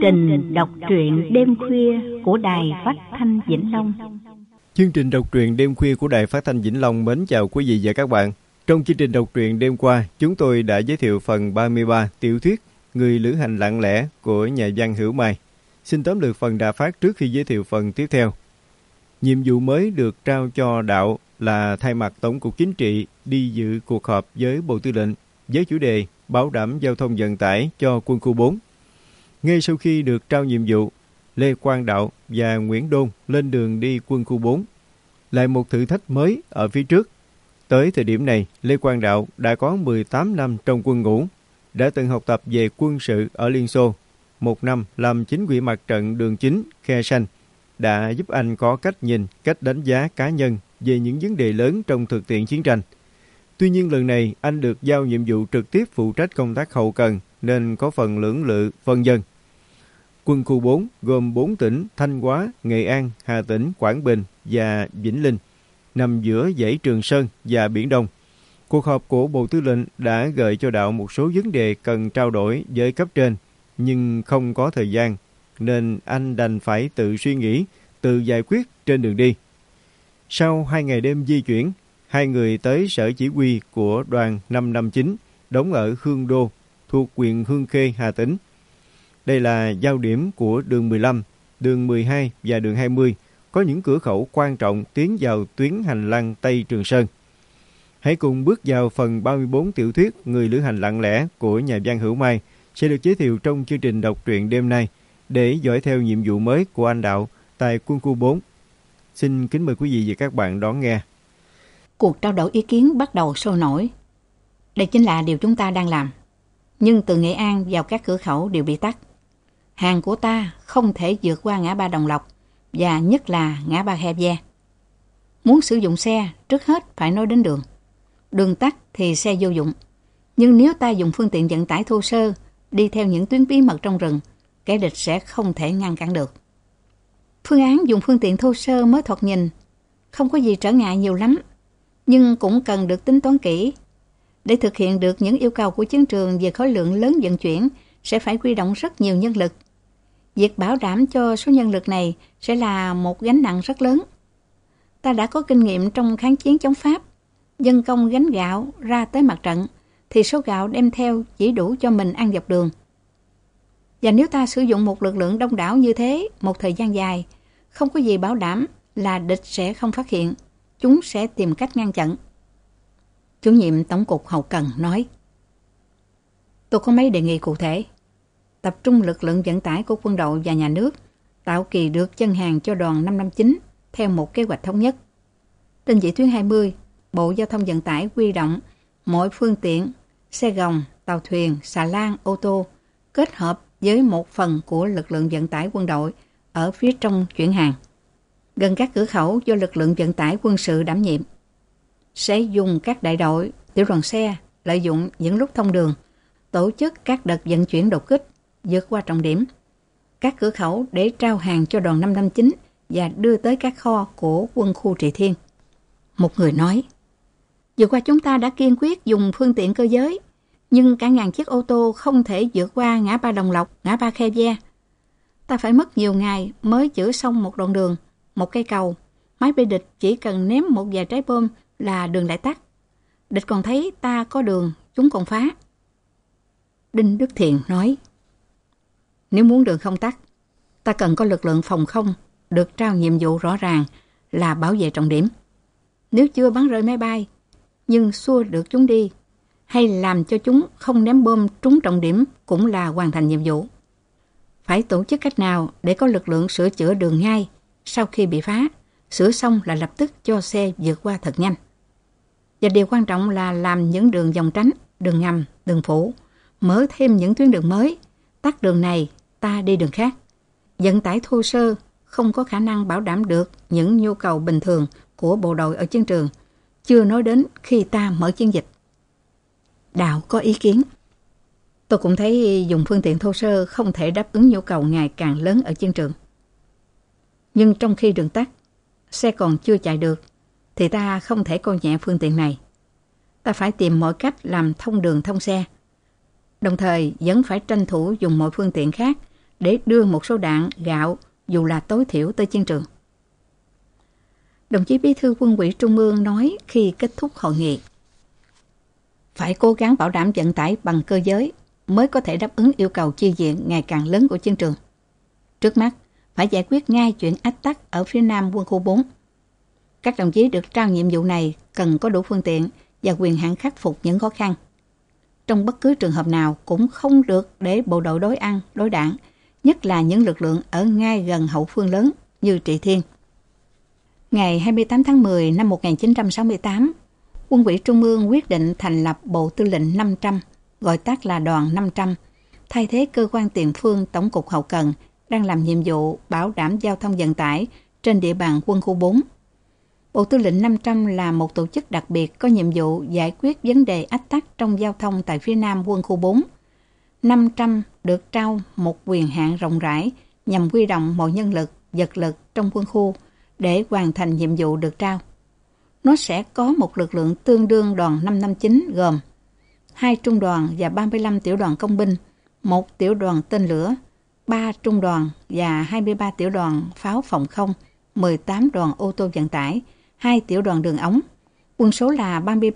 trình đọc truyện đêm khuya của Đài Phát thanh Vĩnh Long. Chương trình đọc truyện đêm khuya của Đài Phát thanh Vĩnh Long mến chào quý vị và các bạn. Trong chương trình đọc truyện đêm qua, chúng tôi đã giới thiệu phần 33 tiểu thuyết Người lữ hành lặng lẽ của nhà văn Hữu Mai. Xin tóm lược phần đã phát trước khi giới thiệu phần tiếp theo. Nhiệm vụ mới được trao cho Đạo là thay mặt Tổng cục Chính trị đi dự cuộc họp với Bộ Tư lệnh với chủ đề bảo đảm giao thông vận tải cho quân khu 4. Ngay sau khi được trao nhiệm vụ, Lê Quang Đạo và Nguyễn Đôn lên đường đi quân khu 4. Lại một thử thách mới ở phía trước. Tới thời điểm này, Lê Quang Đạo đã có 18 năm trong quân ngũ, đã từng học tập về quân sự ở Liên Xô. 1 năm làm chính ủy mặt trận đường chính Khe Sanh đã giúp anh có cách nhìn, cách đánh giá cá nhân về những vấn đề lớn trong thực tiễn chiến tranh. Tuy nhiên lần này anh được giao nhiệm vụ trực tiếp phụ trách công tác hậu cần nên có phần lưỡng lự phân vân. Quân khu 4 gồm 4 tỉnh Thanh Hóa, Nghệ An, Hà Tĩnh, Quảng Bình và Vĩnh Linh, nằm giữa dãy Trường Sơn và Biển Đông. Cuộc họp của Bộ Tư lệnh đã gợi cho Đạo một số vấn đề cần trao đổi với cấp trên, nhưng không có thời gian, nên anh đành phải tự suy nghĩ, tự giải quyết trên đường đi. Sau 2 ngày đêm di chuyển, hai người tới sở chỉ huy của đoàn 559, đóng ở Hương Đô, thuộc huyện Hương Khê, Hà Tĩnh. Đây là giao điểm của đường 15, đường 12 và đường 20, có những cửa khẩu quan trọng tiến vào tuyến hành lang Tây Trường Sơn. Hãy cùng bước vào phần 34 tiểu thuyết Người lữ hành lặng lẽ của nhà văn Hữu Mai sẽ được giới thiệu trong chương trình đọc truyện đêm nay để dõi theo nhiệm vụ mới của anh Đạo tại quân khu 4. Xin kính mời quý vị và các bạn đón nghe. Cuộc trao đổi ý kiến bắt đầu sôi nổi. Đây chính là điều chúng ta đang làm. Nhưng từ Nghệ An vào các cửa khẩu đều bị tắc. Hàng của ta không thể vượt qua ngã ba Đồng Lộc và nhất là ngã ba Khe Ve. Muốn sử dụng xe, trước hết phải nói đến đường. Đường tắc thì xe vô dụng. Nhưng nếu ta dùng phương tiện vận tải thô sơ, đi theo những tuyến bí mật trong rừng, kẻ địch sẽ không thể ngăn cản được. Phương án dùng phương tiện thô sơ mới thoạt nhìn, không có gì trở ngại nhiều lắm, nhưng cũng cần được tính toán kỹ. Để thực hiện được những yêu cầu của chiến trường về khối lượng lớn vận chuyển, sẽ phải huy động rất nhiều nhân lực. Việc bảo đảm cho số nhân lực này sẽ là một gánh nặng rất lớn. Ta đã có kinh nghiệm trong kháng chiến chống Pháp. Dân công gánh gạo ra tới mặt trận, thì số gạo đem theo chỉ đủ cho mình ăn dọc đường. Và nếu ta sử dụng một lực lượng đông đảo như thế một thời gian dài, không có gì bảo đảm là địch sẽ không phát hiện. Chúng sẽ tìm cách ngăn chặn. Chủ nhiệm Tổng cục Hậu cần nói: Tôi có mấy đề nghị cụ thể. Tập trung lực lượng vận tải của quân đội và nhà nước, tạo kỳ được chân hàng cho đoàn 559 theo một kế hoạch thống nhất. Trên vĩ tuyến 20, Bộ Giao thông Vận tải huy động mọi phương tiện, xe gồng, tàu thuyền, xà lan, ô tô, kết hợp với một phần của lực lượng vận tải quân đội ở phía trong chuyển hàng, gần các cửa khẩu do lực lượng vận tải quân sự đảm nhiệm. Sẽ dùng các đại đội, tiểu đoàn xe lợi dụng những lúc thông đường, tổ chức các đợt vận chuyển đột kích, vượt qua trọng điểm, các cửa khẩu để trao hàng cho đoàn 559 và đưa tới các kho của quân khu Trị Thiên. Một người nói: Vừa qua chúng ta đã kiên quyết dùng phương tiện cơ giới, nhưng cả ngàn chiếc ô tô không thể vượt qua ngã ba Đồng Lộc, ngã ba Khe Ve. Ta phải mất nhiều ngày mới chữa xong một đoạn đường, một cây cầu. Máy bay địch chỉ cần ném một vài trái bom là đường lại tắt. Địch còn thấy ta có đường, chúng còn phá. Đinh Đức Thiện nói: Nếu muốn đường không tắt, ta cần có lực lượng phòng không được trao nhiệm vụ rõ ràng là bảo vệ trọng điểm. Nếu chưa bắn rơi máy bay, nhưng xua được chúng đi, hay làm cho chúng không ném bom trúng trọng điểm cũng là hoàn thành nhiệm vụ. Phải tổ chức cách nào để có lực lượng sửa chữa đường ngay sau khi bị phá, sửa xong là lập tức cho xe vượt qua thật nhanh. Và điều quan trọng là làm những đường vòng tránh, đường ngầm, đường phủ, mở thêm những tuyến đường mới, tắt đường này, ta đi đường khác. Vận tải thô sơ không có khả năng bảo đảm được những nhu cầu bình thường của bộ đội ở chiến trường, chưa nói đến khi ta mở chiến dịch. Đạo có ý kiến: Tôi cũng thấy dùng phương tiện thô sơ không thể đáp ứng nhu cầu ngày càng lớn ở chiến trường. Nhưng trong khi đường tắc, xe còn chưa chạy được, thì ta không thể coi nhẹ phương tiện này. Ta phải tìm mọi cách làm thông đường thông xe. Đồng thời vẫn phải tranh thủ dùng mọi phương tiện khác để đưa một số đạn, gạo, dù là tối thiểu tới chiến trường. Đồng chí Bí thư Quân ủy Trung ương nói khi kết thúc hội nghị, phải cố gắng bảo đảm vận tải bằng cơ giới mới có thể đáp ứng yêu cầu chi viện ngày càng lớn của chiến trường. Trước mắt, phải giải quyết ngay chuyện ách tắc ở phía nam quân khu 4. Các đồng chí được trao nhiệm vụ này cần có đủ phương tiện và quyền hạn khắc phục những khó khăn. Trong bất cứ trường hợp nào cũng không được để bộ đội đối ăn, đối đạn, nhất là những lực lượng ở ngay gần hậu phương lớn như Trị Thiên. Ngày 28 tháng 10 năm 1968, Quân ủy Trung ương quyết định thành lập Bộ Tư lệnh 500, gọi tắt là Đoàn 500, thay thế cơ quan tiền phương Tổng cục Hậu cần đang làm nhiệm vụ bảo đảm giao thông vận tải trên địa bàn quân khu 4. Bộ Tư lệnh 500 là một tổ chức đặc biệt có nhiệm vụ giải quyết vấn đề ách tắc trong giao thông tại phía nam quân khu 4. 500 được trao một quyền hạn rộng rãi nhằm huy động mọi nhân lực, vật lực trong quân khu để hoàn thành nhiệm vụ được trao. Nó sẽ có một lực lượng tương đương đoàn 559 gồm 2 trung đoàn và 35 tiểu đoàn công binh, 1 tiểu đoàn tên lửa, 3 trung đoàn và 23 tiểu đoàn pháo phòng không, 18 đoàn ô tô vận tải, 2 tiểu đoàn đường ống. Quân số là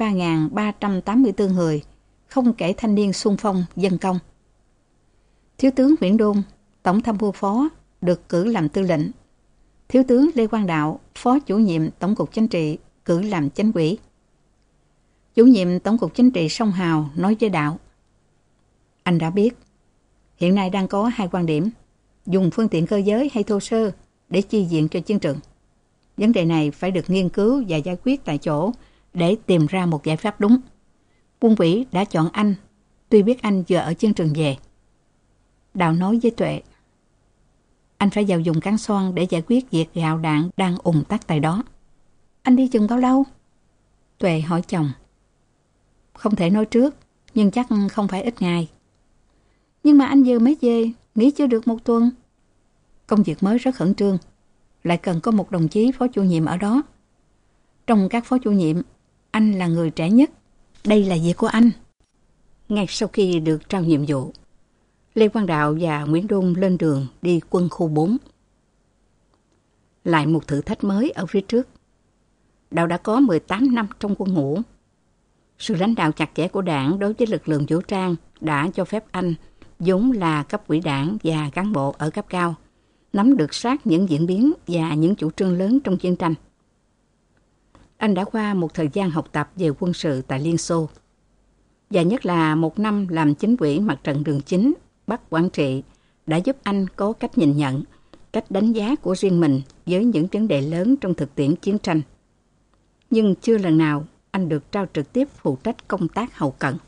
33.384 người, không kể thanh niên xung phong, dân công. Thiếu tướng Nguyễn Đôn, Tổng tham mưu phó, được cử làm tư lệnh. Thiếu tướng Lê Quang Đạo, Phó chủ nhiệm Tổng cục Chính trị, cử làm chánh ủy. Chủ nhiệm Tổng cục Chính trị Sông Hào nói với Đạo: Anh đã biết, hiện nay đang có 2 quan điểm, dùng phương tiện cơ giới hay thô sơ để chi viện cho chiến trường. Vấn đề này phải được nghiên cứu và giải quyết tại chỗ để tìm ra một giải pháp đúng. Quân ủy đã chọn anh, tuy biết anh vừa ở chiến trường về. Đạo nói với Tuệ: Anh phải vào vùng Cán Xoan để giải quyết việc gạo đạn đang ùn tắc tại đó. Anh đi chừng bao lâu? Tuệ hỏi chồng. Không thể nói trước, nhưng chắc không phải ít ngày. Nhưng mà anh vừa mới về, nghỉ chưa được 1 tuần. Công việc mới rất khẩn trương, lại cần có một đồng chí phó chủ nhiệm ở đó. Trong các phó chủ nhiệm, anh là người trẻ nhất. Đây là việc của anh. Ngay sau khi được trao nhiệm vụ, Lê Quang Đạo và Nguyễn Đôn lên đường đi quân khu 4. Lại một thử thách mới ở phía trước. Đạo đã có 18 năm trong quân ngũ. Sự lãnh đạo chặt chẽ của Đảng đối với lực lượng vũ trang đã cho phép anh, vốn là cấp ủy Đảng và cán bộ ở cấp cao, nắm được sát những diễn biến và những chủ trương lớn trong chiến tranh. Anh đã qua một thời gian học tập về quân sự tại Liên Xô, và nhất là 1 năm làm chính ủy mặt trận đường chính Bắc Quảng Trị đã giúp anh có cách nhìn nhận, cách đánh giá của riêng mình với những vấn đề lớn trong thực tiễn chiến tranh. Nhưng chưa lần nào anh được trao trực tiếp phụ trách công tác hậu cần.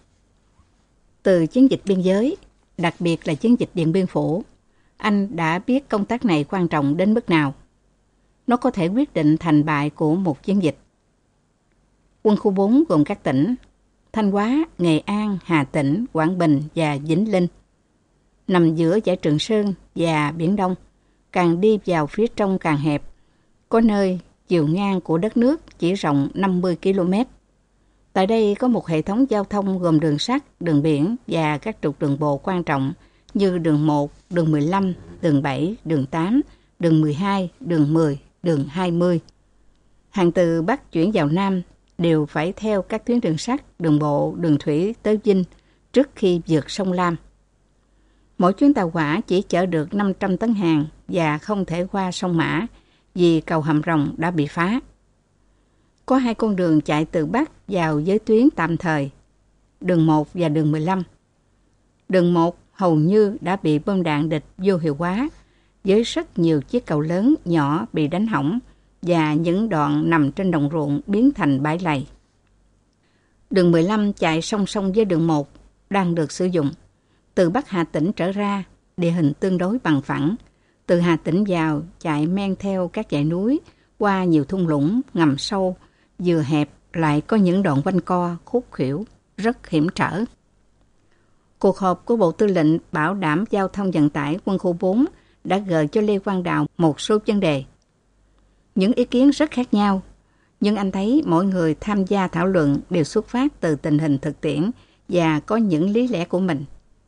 Từ chiến dịch biên giới, đặc biệt là chiến dịch Điện Biên Phủ, anh đã biết công tác này quan trọng đến mức nào. Nó có thể quyết định thành bại của một chiến dịch. Quân khu 4 gồm các tỉnh Thanh Hóa, Nghệ An, Hà Tĩnh, Quảng Bình và Vĩnh Linh. Nằm giữa dải Trường Sơn và Biển Đông, càng đi vào phía trong càng hẹp. Có nơi chiều ngang của đất nước chỉ rộng 50 km. Tại đây có một hệ thống giao thông gồm đường sắt, đường biển và các trục đường bộ quan trọng như đường 1, đường 15, đường 7, đường 8, đường 12, đường 10, đường 20. Hàng từ Bắc chuyển vào Nam đều phải theo các tuyến đường sắt, đường bộ, đường thủy tới Vinh trước khi vượt sông Lam. Mỗi chuyến tàu hỏa chỉ chở được 500 tấn hàng và không thể qua sông Mã vì cầu Hàm Rồng đã bị phá. Có 2 con đường chạy từ Bắc vào giới tuyến tạm thời, đường 1 và đường 15. Đường 1 hầu như đã bị bom đạn địch vô hiệu hóa, với rất nhiều chiếc cầu lớn nhỏ bị đánh hỏng và những đoạn nằm trên đồng ruộng biến thành bãi lầy. Đường 15 chạy song song với đường 1 đang được sử dụng. Từ Bắc Hà Tĩnh trở ra, địa hình tương đối bằng phẳng. Từ Hà Tĩnh vào, chạy men theo các dãy núi, qua nhiều thung lũng, ngầm sâu, vừa hẹp lại có những đoạn quanh co, khúc khuỷu, rất hiểm trở. Cuộc họp của Bộ Tư lệnh Bảo đảm Giao thông Vận tải Quân khu 4 đã gợi cho Lê Quang Đạo một số vấn đề. Những ý kiến rất khác nhau, nhưng anh thấy mỗi người tham gia thảo luận đều xuất phát từ tình hình thực tiễn và có những lý lẽ của mình.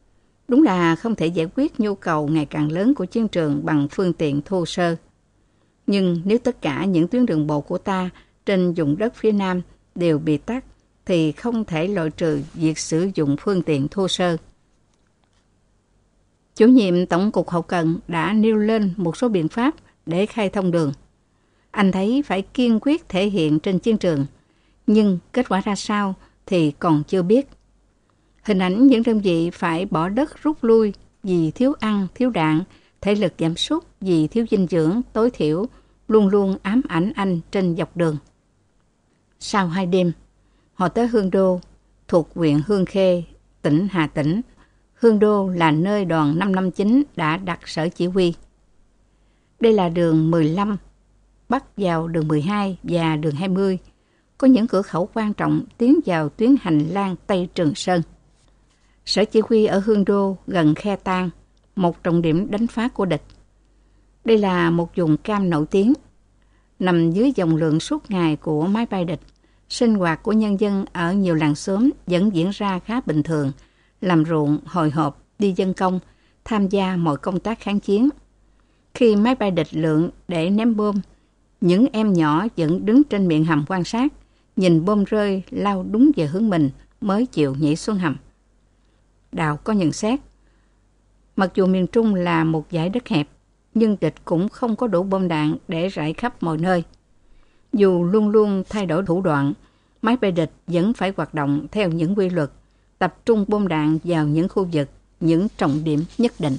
Đúng là không thể giải quyết nhu cầu ngày càng lớn của chiến trường bằng phương tiện thô sơ. Nhưng nếu tất cả những tuyến đường bộ của ta trên vùng đất phía Nam đều bị tắc, thì không thể loại trừ việc sử dụng phương tiện thô sơ. Chủ nhiệm Tổng cục Hậu cần đã nêu lên một số biện pháp để khai thông đường. Anh thấy phải kiên quyết thể hiện trên chiến trường, nhưng kết quả ra sao thì còn chưa biết. Hình ảnh những đơn vị phải bỏ đất rút lui vì thiếu ăn, thiếu đạn, thể lực giảm sút vì thiếu dinh dưỡng tối thiểu luôn luôn ám ảnh anh trên dọc đường. Sau 2 đêm, họ tới Hương Đô, thuộc huyện Hương Khê, tỉnh Hà Tĩnh. Hương Đô là nơi đoàn 559 đã đặt sở chỉ huy. Đây là đường 15, bắc vào đường 12 và đường 20, có những cửa khẩu quan trọng tiến vào tuyến hành lang Tây Trường Sơn. Sở chỉ huy ở Hương Đô gần Khe Tang, một trọng điểm đánh phá của địch. Đây là một vùng cam nổi tiếng, nằm dưới dòng lượn suốt ngày của máy bay địch. Sinh hoạt của nhân dân ở nhiều làng xóm vẫn diễn ra khá bình thường, làm ruộng, hồi hộp, đi dân công, tham gia mọi công tác kháng chiến. Khi máy bay địch lượn để ném bom, những em nhỏ vẫn đứng trên miệng hầm quan sát, nhìn bom rơi lao đúng về hướng mình mới chịu nhảy xuống hầm. Đào có nhận xét, mặc dù miền Trung là một dải đất hẹp, nhưng địch cũng không có đủ bom đạn để rải khắp mọi nơi. Dù luôn luôn thay đổi thủ đoạn, máy bay địch vẫn phải hoạt động theo những quy luật, tập trung bom đạn vào những khu vực, những trọng điểm nhất định.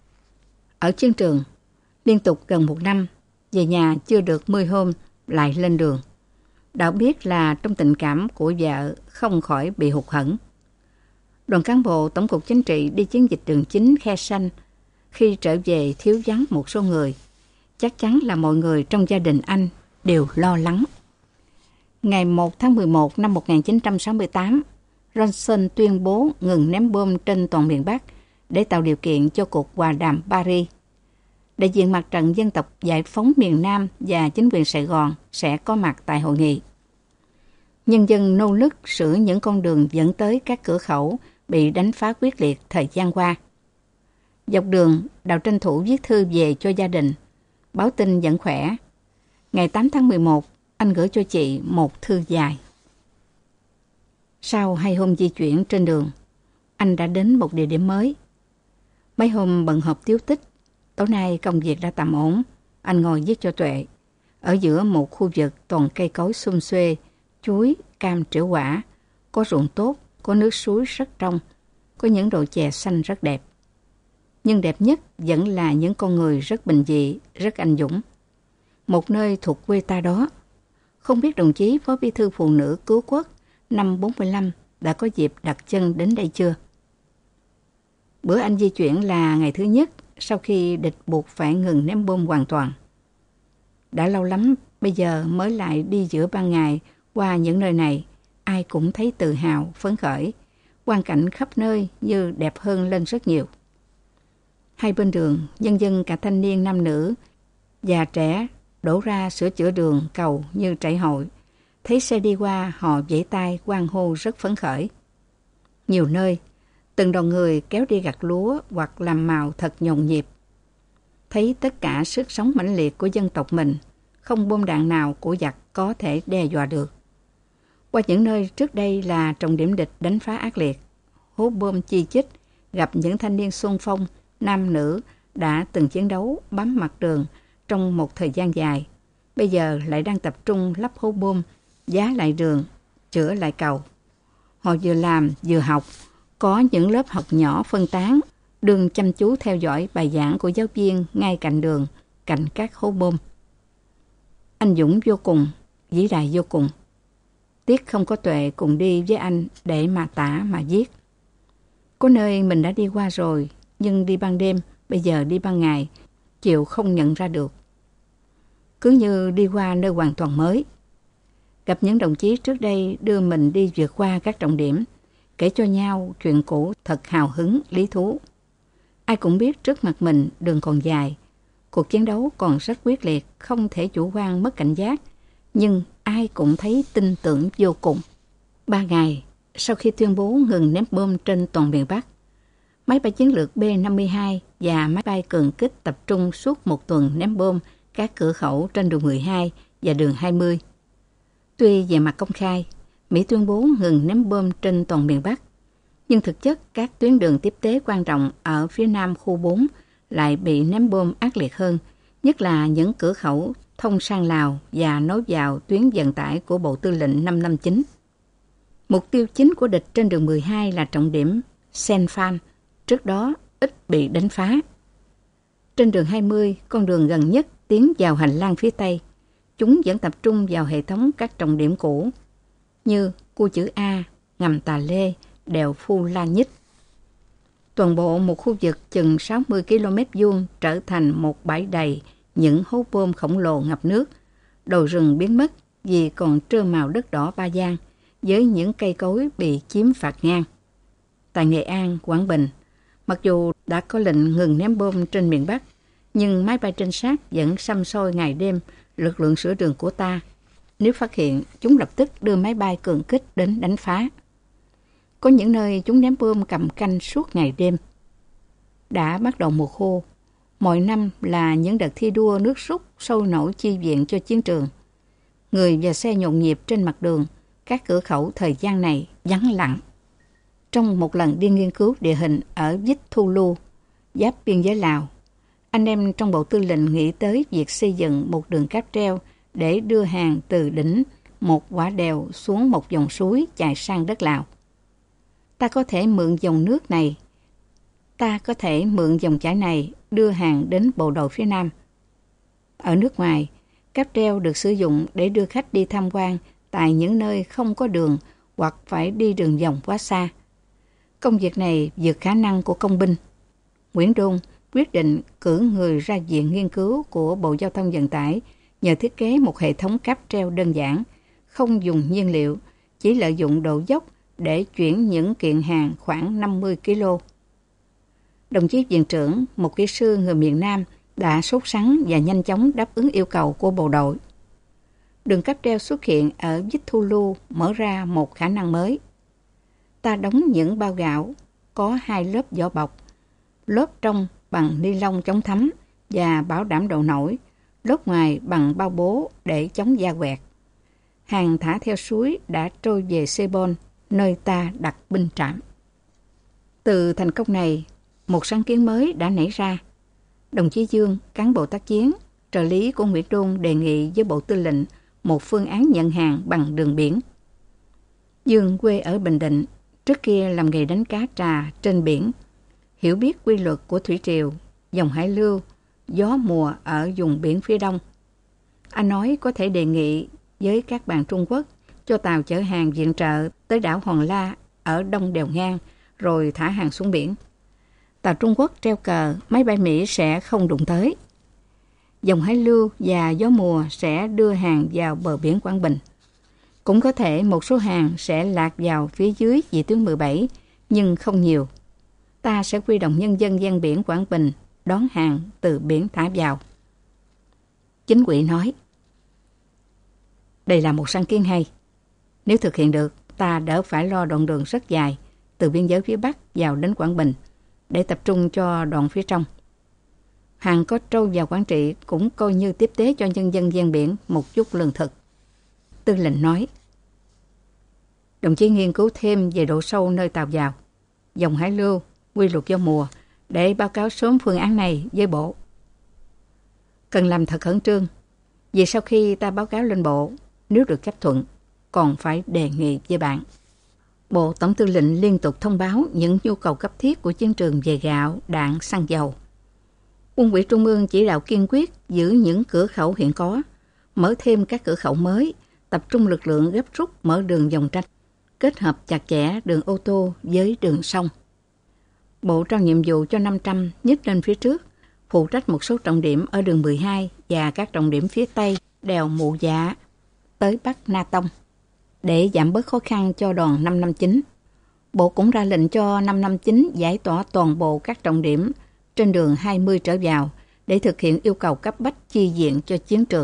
Ở chiến trường, liên tục gần 1 năm, về nhà chưa được 10 hôm lại lên đường. Đào biết là trong tình cảm của vợ không khỏi bị hụt hẫng. Đoàn cán bộ Tổng cục Chính trị đi chiến dịch đường chính Khe Sanh, khi trở về thiếu vắng một số người. Chắc chắn là mọi người trong gia đình anh đều lo lắng. Ngày 1 tháng 11 năm 1968, Johnson tuyên bố ngừng ném bom trên toàn miền Bắc để tạo điều kiện cho cuộc hòa đàm Paris. Đại diện Mặt trận Dân tộc Giải phóng miền Nam và chính quyền Sài Gòn sẽ có mặt tại hội nghị. Nhân dân nô nức sửa những con đường dẫn tới các cửa khẩu bị đánh phá quyết liệt thời gian qua. Dọc đường, Đào tranh thủ viết thư về cho gia đình, báo tin vẫn khỏe. Ngày 8 tháng 11, anh gửi cho chị một thư dài. Sau 2 hôm di chuyển trên đường, anh đã đến một địa điểm mới. Mấy hôm bận họp tiếu tích, tối nay công việc đã tạm ổn. Anh ngồi viết cho Tuệ. Ở giữa một khu vực toàn cây cối sum xuê, chuối, cam, trĩu quả, có ruộng tốt, có nước suối rất trong, có những đồi chè xanh rất đẹp. Nhưng đẹp nhất vẫn là những con người rất bình dị, rất anh dũng. Một nơi thuộc quê ta đó. Không biết đồng chí Phó Bí thư Phụ nữ Cứu Quốc năm 45 đã có dịp đặt chân đến đây chưa? Bữa anh di chuyển là ngày thứ nhất sau khi địch buộc phải ngừng ném bom hoàn toàn. Đã lâu lắm, bây giờ mới lại đi giữa ban ngày qua những nơi này, ai cũng thấy tự hào, phấn khởi. Quang cảnh khắp nơi như đẹp hơn lên rất nhiều. Hai bên đường, nhân dân cả thanh niên nam nữ, già trẻ đổ ra sửa chữa đường, cầu như trại hội. Thấy xe đi qua, họ vẫy tay hoan hô rất phấn khởi. Nhiều nơi, từng đoàn người kéo đi gặt lúa hoặc làm màu thật nhộn nhịp. Thấy tất cả sức sống mãnh liệt của dân tộc mình, không bom đạn nào của giặc có thể đe dọa được. Qua những nơi trước đây là trọng điểm địch đánh phá ác liệt, hố bom chi chít, gặp những thanh niên xung phong, nam nữ đã từng chiến đấu bám mặt đường trong một thời gian dài. Bây giờ lại đang tập trung lắp hố bom, giá lại đường, chữa lại cầu. Họ vừa làm vừa học, có những lớp học nhỏ phân tán, đừng chăm chú theo dõi bài giảng của giáo viên ngay cạnh đường, cạnh các hố bom. Anh dũng vô cùng, vĩ đại vô cùng. Tiếc không có Tuệ cùng đi với anh để mà tả mà viết. Có nơi mình đã đi qua rồi, nhưng đi ban đêm, bây giờ đi ban ngày, chịu không nhận ra được. Cứ như đi qua nơi hoàn toàn mới. Gặp những đồng chí trước đây đưa mình đi vượt qua các trọng điểm, kể cho nhau chuyện cũ thật hào hứng, lý thú. Ai cũng biết trước mặt mình đường còn dài, cuộc chiến đấu còn rất quyết liệt, không thể chủ quan mất cảnh giác, nhưng ai cũng thấy tin tưởng vô cùng. 3 ngày sau khi tuyên bố ngừng ném bom trên toàn miền Bắc, Máy bay chiến lược B-52 và máy bay cường kích tập trung suốt một tuần ném bom các cửa khẩu trên đường 12 và đường 20. Tuy về mặt công khai, Mỹ tuyên bố ngừng ném bom trên toàn miền Bắc, nhưng thực chất các tuyến đường tiếp tế quan trọng ở phía nam khu 4 lại bị ném bom ác liệt hơn, nhất là những cửa khẩu thông sang Lào và nối vào tuyến vận tải của Bộ Tư lệnh 559. Mục tiêu chính của địch trên đường 12 là trọng điểm Sen Phan, trước đó ít bị đánh phá. Trên đường 20, con đường gần nhất tiến vào hành lang phía Tây, chúng vẫn tập trung vào hệ thống các trọng điểm cũ như khu chữ A, ngầm Tà Lê, đèo Phu La Nhích. Toàn bộ một khu vực chừng 60 km vuông trở thành một bãi đầy những hố bom khổng lồ ngập nước. Đồi rừng biến mất vì còn trơ màu đất đỏ Ba Giang với những cây cối bị chiếm phạt ngang. Tại Nghệ An, Quảng Bình, mặc dù đã có lệnh ngừng ném bom trên miền Bắc, nhưng máy bay trinh sát vẫn săm soi ngày đêm lực lượng sửa đường của ta. Nếu phát hiện, chúng lập tức đưa máy bay cường kích đến đánh phá. Có những nơi chúng ném bom cầm canh suốt ngày đêm. Đã bắt đầu mùa khô, mọi năm là những đợt thi đua nước rút sôi nổi chi viện cho chiến trường. Người và xe nhộn nhịp trên mặt đường, các cửa khẩu thời gian này vắng lặng. Trong một lần đi nghiên cứu địa hình ở Vích Thu Lu, giáp biên giới Lào, anh em trong Bộ Tư lệnh nghĩ tới việc xây dựng một đường cáp treo để đưa hàng từ đỉnh một quả đèo xuống một dòng suối chạy sang đất Lào. Ta có thể mượn dòng chảy này đưa hàng đến bộ đội phía Nam. Ở nước ngoài, cáp treo được sử dụng để đưa khách đi tham quan tại những nơi không có đường hoặc phải đi đường vòng quá xa. Công việc này vượt khả năng của công binh. Nguyễn Đôn quyết định cử người ra viện nghiên cứu của Bộ Giao thông Vận tải nhờ thiết kế một hệ thống cáp treo đơn giản, không dùng nhiên liệu, chỉ lợi dụng độ dốc để chuyển những kiện hàng khoảng 50 kg. Đồng chí viện trưởng, một kỹ sư người miền Nam, đã sốt sắng và nhanh chóng đáp ứng yêu cầu của bộ đội. Đường cáp treo xuất hiện ở Vích Thu Lu mở ra một khả năng mới. Ta đóng những bao gạo có 2 lớp vỏ bọc, lớp trong bằng ni lông chống thấm và bảo đảm độ nổi, lớp ngoài bằng bao bố để chống da quẹt. Hàng thả theo suối đã trôi về Sebon, nơi ta đặt binh trạm. Từ thành công này, một sáng kiến mới đã nảy ra. Đồng chí Dương, cán bộ tác chiến, trợ lý của Nguyễn Đôn đề nghị với Bộ Tư lệnh một phương án nhận hàng bằng đường biển. Dương quê ở Bình Định, trước kia làm nghề đánh cá trà trên biển, hiểu biết quy luật của thủy triều, dòng hải lưu, gió mùa ở vùng biển phía đông. Anh nói có thể đề nghị với các bạn Trung Quốc cho tàu chở hàng viện trợ tới đảo Hòn La ở đông đèo ngang rồi thả hàng xuống biển. Tàu Trung Quốc treo cờ, máy bay Mỹ sẽ không đụng tới. Dòng hải lưu và gió mùa sẽ đưa hàng vào bờ biển Quảng Bình. Cũng có thể một số hàng sẽ lạc vào phía dưới vị tuyến 17, nhưng không nhiều. Ta sẽ huy động nhân dân ven biển Quảng Bình đón hàng từ biển thả vào. Chính ủy nói, đây là một sáng kiến hay. Nếu thực hiện được, ta đỡ phải lo đoạn đường rất dài từ biên giới phía Bắc vào đến Quảng Bình để tập trung cho đoạn phía trong. Hàng có trâu vào Quảng Trị cũng coi như tiếp tế cho nhân dân ven biển một chút lương thực. Tư lệnh nói, đồng chí nghiên cứu thêm về độ sâu nơi tàu vào, dòng hải lưu, quy luật gió mùa để báo cáo sớm phương án này với bộ. Cần làm thật khẩn trương, vì sau khi ta báo cáo lên bộ, nếu được chấp thuận, còn phải đề nghị với bạn. Bộ Tổng Tư lệnh liên tục thông báo những nhu cầu cấp thiết của chiến trường về gạo, đạn, xăng dầu. Quân ủy Trung ương chỉ đạo kiên quyết giữ những cửa khẩu hiện có, mở thêm các cửa khẩu mới, tập trung lực lượng gấp rút mở đường vòng tránh, kết hợp chặt chẽ đường ô tô với đường sông. Bộ trao nhiệm vụ cho 500 nhích lên phía trước, phụ trách một số trọng điểm ở đường 12 và các trọng điểm phía Tây, đèo Mụ Dạ tới Bắc Na Tông. Để giảm bớt khó khăn cho đoàn 559, Bộ cũng ra lệnh cho 559 giải tỏa toàn bộ các trọng điểm trên đường 20 trở vào để thực hiện yêu cầu cấp bách chi viện cho chiến trường.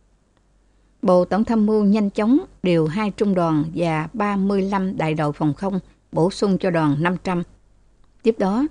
Bộ Tổng tham mưu nhanh chóng điều 2 trung đoàn và 35 đại đội phòng không bổ sung cho đoàn 500. Tiếp đó,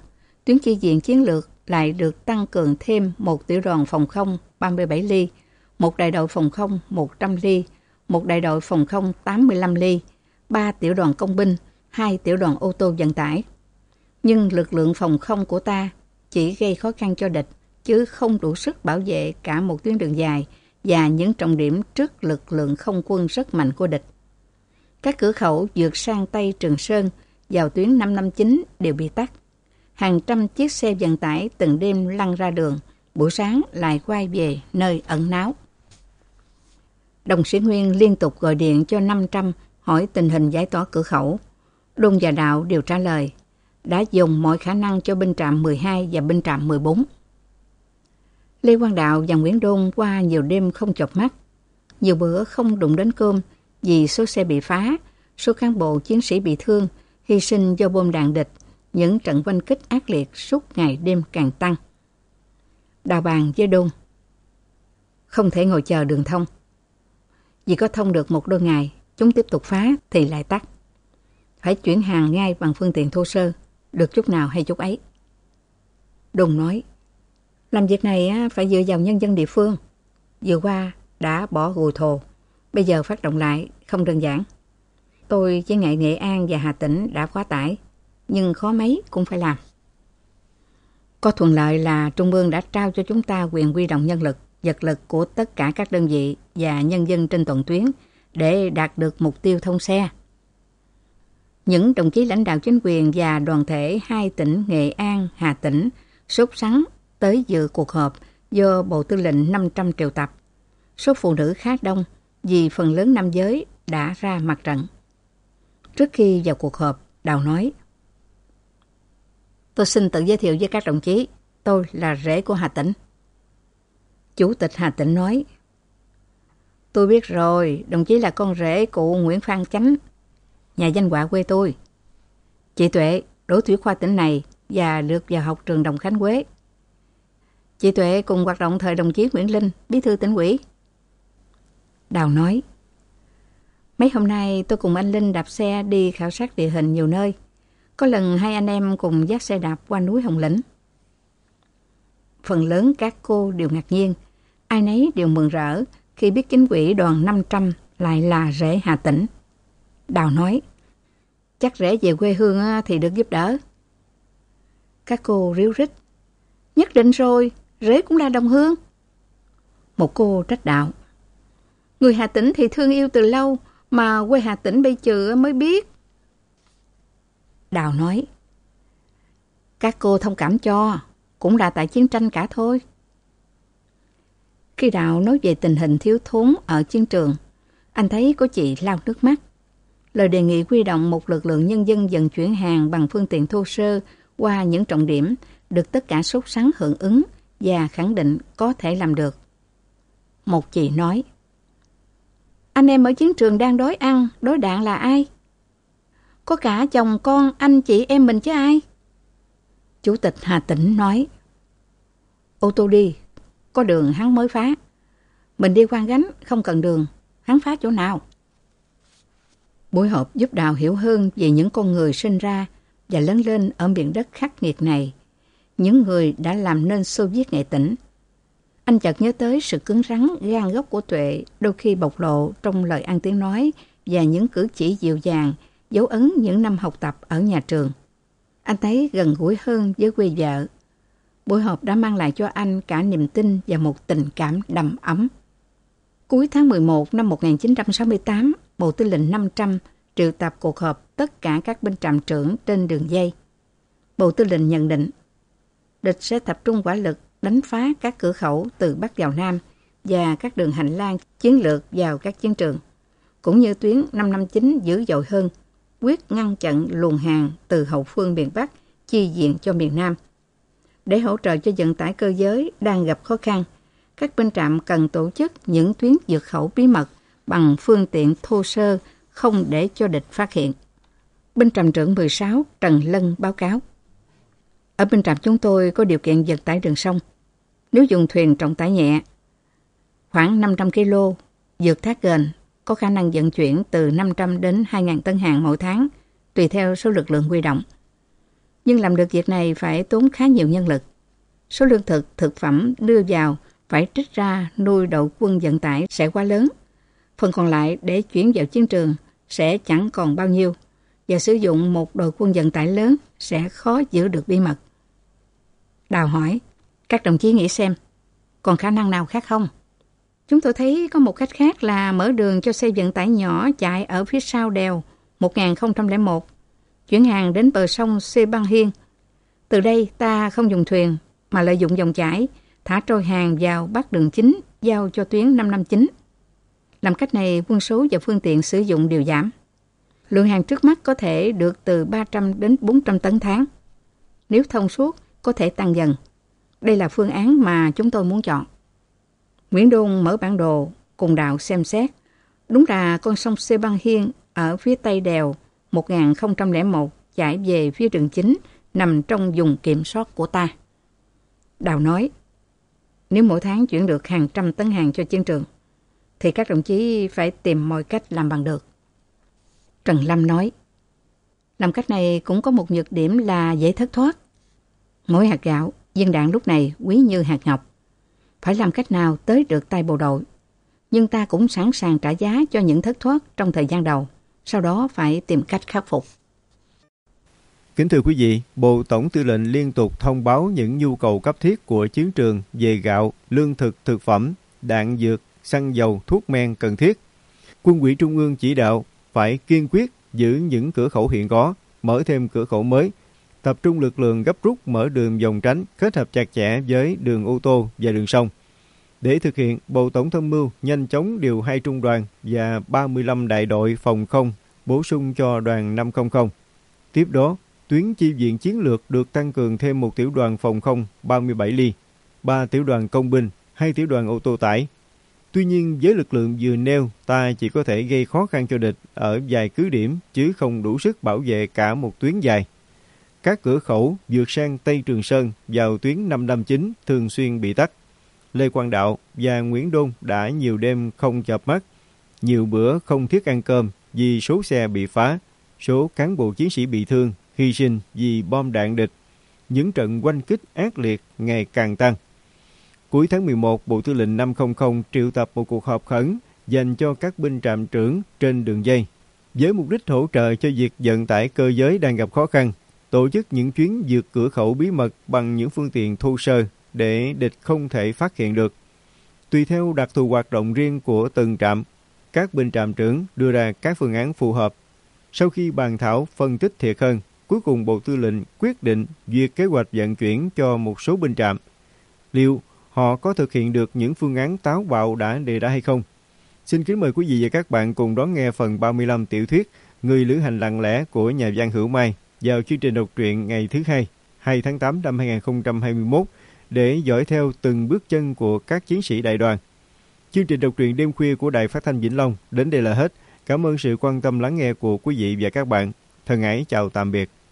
Tuyến chi viện chiến lược lại được tăng cường thêm một tiểu đoàn phòng không 37 ly, một đại đội phòng không 100 ly, một đại đội phòng không 85 ly, 3 tiểu đoàn công binh, 2 tiểu đoàn ô tô vận tải. Nhưng lực lượng phòng không của ta chỉ gây khó khăn cho địch, chứ không đủ sức bảo vệ cả một tuyến đường dài và những trọng điểm trước lực lượng không quân rất mạnh của địch. Các cửa khẩu vượt sang Tây Trường Sơn vào tuyến 559 đều bị tắc. Hàng trăm chiếc xe vận tải từng đêm lăn ra đường, buổi sáng lại quay về nơi ẩn náu. Đồng sĩ Nguyên liên tục gọi điện cho 500 hỏi tình hình giải tỏa cửa khẩu. Đôn và Đạo đều trả lời, đã dùng mọi khả năng cho binh trạm 12 và binh trạm 14. Lê Quang Đạo và Nguyễn Đôn qua nhiều đêm không chợp mắt. Nhiều bữa không đụng đến cơm vì số xe bị phá, số cán bộ chiến sĩ bị thương, hy sinh do bom đạn địch, những trận oanh kích ác liệt suốt ngày đêm càng tăng. Đào bàn với Đôn, không thể ngồi chờ đường thông. Vì có thông được một đôi ngày, chúng tiếp tục phá thì lại tắt. Phải chuyển hàng ngay bằng phương tiện thô sơ, được chút nào hay chút ấy. Đôn nói, làm việc này phải dựa vào nhân dân địa phương. Vừa qua đã bỏ gùi thồ, bây giờ phát động lại không đơn giản. Tôi với ngại Nghệ An và Hà Tĩnh đã quá tải, nhưng khó mấy cũng phải làm. Có thuận lợi là Trung ương đã trao cho chúng ta quyền huy động nhân lực, vật lực của tất cả các đơn vị và nhân dân trên toàn tuyến để đạt được mục tiêu thông xe. Những đồng chí lãnh đạo chính quyền và đoàn thể hai tỉnh Nghệ An, Hà Tĩnh sốt sắng tới dự cuộc họp do Bộ Tư lệnh 500 triệu tập. Số phụ nữ khá đông vì phần lớn nam giới đã ra mặt trận. Trước khi vào cuộc họp, Đào nói, tôi xin tự giới thiệu với các đồng chí, tôi là rể của Hà Tĩnh. Chủ tịch Hà Tĩnh nói, tôi biết rồi, đồng chí là con rể cụ Nguyễn Phan Chánh, nhà danh họa quê tôi. Chị Tuệ đỗ thủy khoa tỉnh này và được vào học trường Đồng Khánh Quế. Chị Tuệ cùng hoạt động thời đồng chí Nguyễn Linh, bí thư tỉnh ủy. Đào nói, mấy hôm nay tôi cùng anh Linh đạp xe đi khảo sát địa hình nhiều nơi. Có lần hai anh em cùng dắt xe đạp qua núi Hồng Lĩnh. Phần lớn các cô đều ngạc nhiên, ai nấy đều mừng rỡ khi biết chính ủy đoàn 500 lại là rể Hà Tĩnh. Đào nói, chắc rể về quê hương thì được giúp đỡ. Các cô ríu rít, nhất định rồi, rể cũng là đồng hương. Một cô trách Đạo, người Hà Tĩnh thì thương yêu từ lâu, mà quê Hà Tĩnh bây giờ mới biết. Đào nói, các cô thông cảm cho, cũng là tại chiến tranh cả thôi. Khi Đào nói về tình hình thiếu thốn ở chiến trường, anh thấy có chị lau nước mắt. Lời đề nghị huy động một lực lượng nhân dân vận chuyển hàng bằng phương tiện thô sơ qua những trọng điểm được tất cả sốt sắng hưởng ứng và khẳng định có thể làm được. Một chị nói, anh em ở chiến trường đang đói ăn, đói đạn là ai? Có cả chồng con, anh chị em mình chứ ai? Chủ tịch Hà Tĩnh nói, ô tô đi, có đường hắn mới phá. Mình đi Quan Gánh, không cần đường, hắn phá chỗ nào? Buổi họp giúp Đào hiểu hơn về những con người sinh ra và lớn lên ở miền đất khắc nghiệt này, những người đã làm nên Xô Viết Nghệ Tĩnh. Anh chợt nhớ tới sự cứng rắn, gan góc của Tuệ đôi khi bộc lộ trong lời ăn tiếng nói và những cử chỉ dịu dàng, dấu ấn những năm học tập ở nhà trường. Anh thấy gần gũi hơn với quê vợ. Buổi họp đã mang lại cho anh cả niềm tin và một tình cảm đầm ấm. Cuối tháng 11 năm 1968, Bộ Tư lệnh 500 triệu tập cuộc họp tất cả các binh trạm trưởng trên đường dây. Bộ Tư lệnh nhận định, địch sẽ tập trung hỏa lực đánh phá các cửa khẩu từ Bắc vào Nam và các đường hành lang chiến lược vào các chiến trường, cũng như tuyến 559 dữ dội hơn, quyết ngăn chặn luồng hàng từ hậu phương miền Bắc chi viện cho miền Nam. Để hỗ trợ cho vận tải cơ giới đang gặp khó khăn, các binh trạm cần tổ chức những tuyến vượt khẩu bí mật bằng phương tiện thô sơ, không để cho địch phát hiện. Binh trạm trưởng 16 Trần Lân báo cáo, ở binh trạm chúng tôi có điều kiện vận tải đường sông. Nếu dùng thuyền trọng tải nhẹ, khoảng 500 kg, vượt thác ghềnh, có khả năng vận chuyển từ 500 đến 2.000 tấn hàng mỗi tháng, tùy theo số lực lượng huy động. Nhưng làm được việc này phải tốn khá nhiều nhân lực. Số lương thực, thực phẩm đưa vào phải trích ra nuôi đội quân vận tải sẽ quá lớn. Phần còn lại để chuyển vào chiến trường sẽ chẳng còn bao nhiêu. Và sử dụng một đội quân vận tải lớn sẽ khó giữ được bí mật. Đào hỏi, các đồng chí nghĩ xem, còn khả năng nào khác không? Chúng tôi thấy có một cách khác là mở đường cho xe vận tải nhỏ chạy ở phía sau đèo 1001, chuyển hàng đến bờ sông Sebanhiên. Từ đây ta không dùng thuyền mà lợi dụng dòng chảy, thả trôi hàng vào bắc đường chính giao cho tuyến 559. Làm cách này quân số và phương tiện sử dụng đều giảm. Lượng hàng trước mắt có thể được từ 300 đến 400 tấn tháng. Nếu thông suốt, có thể tăng dần. Đây là phương án mà chúng tôi muốn chọn. Nguyễn Đôn mở bản đồ cùng Đào xem xét. Đúng là con sông Sebanhiên ở phía tây đèo 1001 chảy về phía đường chính nằm trong vùng kiểm soát của ta. Đào nói, nếu mỗi tháng chuyển được hàng trăm tấn hàng cho chiến trường, thì các đồng chí phải tìm mọi cách làm bằng được. Trần Lâm nói, làm cách này cũng có một nhược điểm là dễ thất thoát. Mỗi hạt gạo, viên đạn lúc này quý như hạt ngọc. Phải làm cách nào tới được tay bộ đội. Nhưng ta cũng sẵn sàng trả giá cho những thất thoát trong thời gian đầu. Sau đó phải tìm cách khắc phục. Kính thưa quý vị, Bộ Tổng Tư lệnh liên tục thông báo những nhu cầu cấp thiết của chiến trường về gạo, lương thực, thực phẩm, đạn dược, xăng dầu, thuốc men cần thiết. Quân ủy Trung ương chỉ đạo phải kiên quyết giữ những cửa khẩu hiện có, mở thêm cửa khẩu mới, tập trung lực lượng gấp rút mở đường vòng tránh, kết hợp chặt chẽ với đường ô tô và đường sông. Để thực hiện, Bộ Tổng tham mưu nhanh chóng điều 2 trung đoàn và 35 đại đội phòng không bổ sung cho đoàn 500. Tiếp đó, tuyến chi viện chiến lược được tăng cường thêm 1 tiểu đoàn phòng không 37 ly, 3 tiểu đoàn công binh, 2 tiểu đoàn ô tô tải. Tuy nhiên, với lực lượng vừa nêu, ta chỉ có thể gây khó khăn cho địch ở vài cứ điểm, chứ không đủ sức bảo vệ cả một tuyến dài. Các cửa khẩu vượt sang Tây Trường Sơn vào tuyến 559 thường xuyên bị tắc. Lê Quang Đạo và Nguyễn Đôn đã nhiều đêm không chợp mắt, nhiều bữa không thiết ăn cơm vì số xe bị phá, số cán bộ chiến sĩ bị thương, hy sinh vì bom đạn địch. Những trận oanh kích ác liệt ngày càng tăng. Cuối tháng 11, Bộ Tư lệnh 500 triệu tập một cuộc họp khẩn dành cho các binh trạm trưởng trên đường dây, với mục đích hỗ trợ cho việc vận tải cơ giới đang gặp khó khăn, tổ chức những chuyến vượt cửa khẩu bí mật bằng những phương tiện thô sơ để địch không thể phát hiện được. Tùy theo đặc thù hoạt động riêng của từng trạm, các binh trạm trưởng đưa ra các phương án phù hợp. Sau khi bàn thảo phân tích thiệt hơn, cuối cùng Bộ Tư lệnh quyết định duyệt kế hoạch vận chuyển cho một số binh trạm. Liệu họ có thực hiện được những phương án táo bạo đã đề ra hay không? Xin kính mời quý vị và các bạn cùng đón nghe phần 35 tiểu thuyết Người lữ hành lặng lẽ của nhà văn Hữu Mai vào chương trình đọc truyện ngày thứ Hai, 2 tháng 8 năm 2021 để dõi theo từng bước chân của các chiến sĩ đại đoàn. Chương trình đọc truyện đêm khuya của Đài Phát thanh Vĩnh Long đến đây là hết. Cảm ơn sự quan tâm lắng nghe của quý vị và các bạn. Thân ái chào tạm biệt.